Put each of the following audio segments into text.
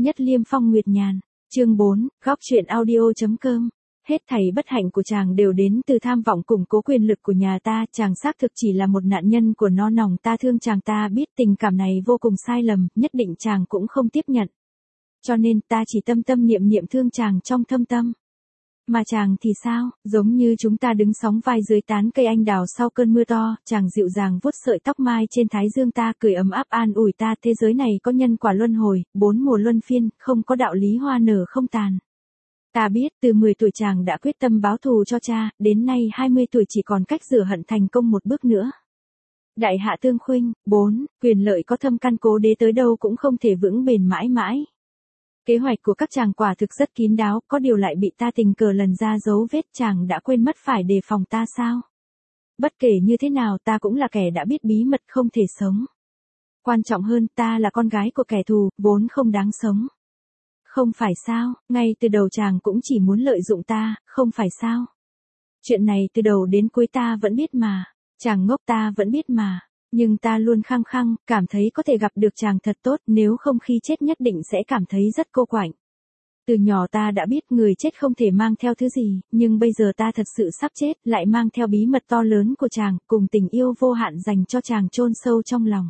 Nhất Liêm Phong Nguyệt Nhàn, chương 4, góc truyện audio.com. Hết thảy bất hạnh của chàng đều đến từ tham vọng củng cố quyền lực của nhà ta, chàng xác thực chỉ là một nạn nhân của nó nòng, ta thương chàng, ta biết tình cảm này vô cùng sai lầm, nhất định chàng cũng không tiếp nhận. Cho nên ta chỉ tâm tâm niệm niệm thương chàng trong thâm tâm. Mà chàng thì sao, giống như chúng ta đứng sóng vai dưới tán cây anh đào sau cơn mưa to, chàng dịu dàng vuốt sợi tóc mai trên thái dương ta, cười ấm áp an ủi ta, thế giới này có nhân quả luân hồi, 4 mùa luân phiên, không có đạo lý hoa nở không tàn. Ta biết từ 10 tuổi chàng đã quyết tâm báo thù cho cha, đến nay 20 tuổi chỉ còn cách rửa hận thành công một bước nữa. Đại hạ tương khuynh, 4, quyền lợi có thâm căn cố đế tới đâu cũng không thể vững bền mãi mãi. Kế hoạch của các chàng quả thực rất kín đáo, có điều lại bị ta tình cờ lần ra dấu vết, chàng đã quên mất phải đề phòng ta sao? Bất kể như thế nào ta cũng là kẻ đã biết bí mật không thể sống. Quan trọng hơn, ta là con gái của kẻ thù, vốn không đáng sống. Không phải sao, ngay từ đầu chàng cũng chỉ muốn lợi dụng ta, không phải sao? Chuyện này từ đầu đến cuối ta vẫn biết mà, chàng ngốc ta vẫn biết mà. Nhưng ta luôn khăng khăng, cảm thấy có thể gặp được chàng thật tốt, nếu không khi chết nhất định sẽ cảm thấy rất cô quạnh. Từ nhỏ ta đã biết người chết không thể mang theo thứ gì, nhưng bây giờ ta thật sự sắp chết, lại mang theo bí mật to lớn của chàng, cùng tình yêu vô hạn dành cho chàng chôn sâu trong lòng.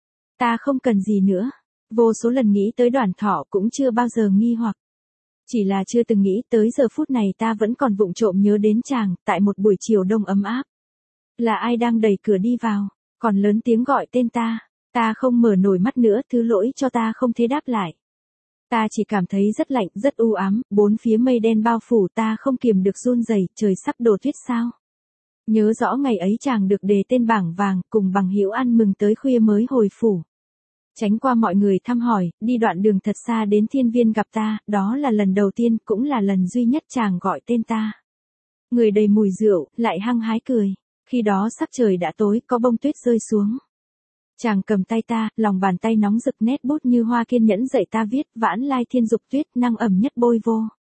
Ta không cần gì nữa. Vô số lần nghĩ tới Đoàn Thọ cũng chưa bao giờ nghi hoặc. Chỉ là chưa từng nghĩ tới giờ phút này ta vẫn còn vụng trộm nhớ đến chàng, tại một buổi chiều đông ấm áp. Là ai đang đẩy cửa đi vào? Còn lớn tiếng gọi tên ta không mở nổi mắt nữa, thứ lỗi cho ta không thể đáp lại. Ta chỉ cảm thấy rất lạnh, rất u ám, bốn phía mây đen bao phủ, ta không kiềm được run rẩy, trời sắp đổ tuyết sao. Nhớ rõ ngày ấy chàng được đề tên bảng vàng, cùng bằng hữu ăn mừng tới khuya mới hồi phủ. Tránh qua mọi người thăm hỏi, đi đoạn đường thật xa đến Thiên Viên gặp ta, đó là lần đầu tiên, cũng là lần duy nhất chàng gọi tên ta. Người đầy mùi rượu, lại hăng hái cười. Khi đó sắc trời đã tối, có bông tuyết rơi xuống. Chàng cầm tay ta, lòng bàn tay nóng rực, nét bút như hoa kiên nhẫn dạy ta viết, vãn lai thiên dục tuyết, năng ẩm nhất bôi vô.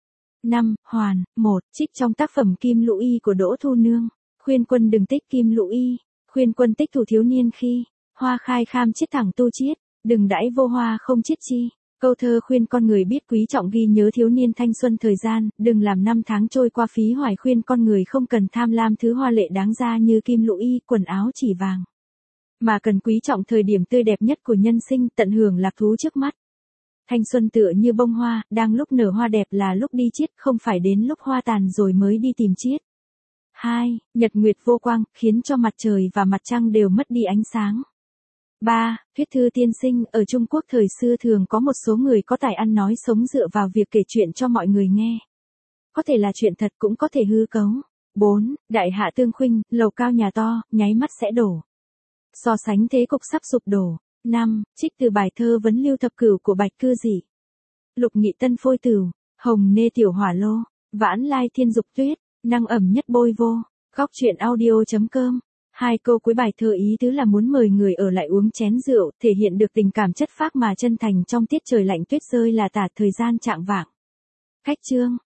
5. Hoàn, 1, trích trong tác phẩm Kim Lũ Y của Đỗ Thu Nương. Khuyên quân đừng tích Kim Lũ Y, khuyên quân tích thủ thiếu niên khi, hoa khai kham chiết thẳng tu chiết, đừng đãi vô hoa không chiết chi. Câu thơ khuyên con người biết quý trọng ghi nhớ thiếu niên thanh xuân thời gian, đừng làm năm tháng trôi qua phí hoài, khuyên con người không cần tham lam thứ hoa lệ đáng ra như kim lũ y, quần áo chỉ vàng. Mà cần quý trọng thời điểm tươi đẹp nhất của nhân sinh, tận hưởng lạc thú trước mắt. Thanh xuân tựa như bông hoa, đang lúc nở hoa đẹp là lúc đi chiết, không phải đến lúc hoa tàn rồi mới đi tìm chiết. 2. Nhật nguyệt vô quang, khiến cho mặt trời và mặt trăng đều mất đi ánh sáng. 3. Thuyết thư tiên sinh, ở Trung Quốc thời xưa thường có một số người có tài ăn nói sống dựa vào việc kể chuyện cho mọi người nghe. Có thể là chuyện thật cũng có thể hư cấu. 4. Đại hạ tương khuynh, lầu cao nhà to, nháy mắt sẽ đổ. So sánh thế cục sắp sụp đổ. 5. Trích từ bài thơ Vấn Lưu Thập Cửu của Bạch Cư Dị. Lục nghị tân phôi tửu, hồng nê tiểu hỏa lô, vãn lai thiên dục tuyết, năng ẩm nhất bôi vô. Góc truyện audio.com. Hai câu cuối bài thơ ý tứ là muốn mời người ở lại uống chén rượu, thể hiện được tình cảm chất phác mà chân thành trong tiết trời lạnh tuyết rơi là tả, thời gian chạng vạng. Khách chương.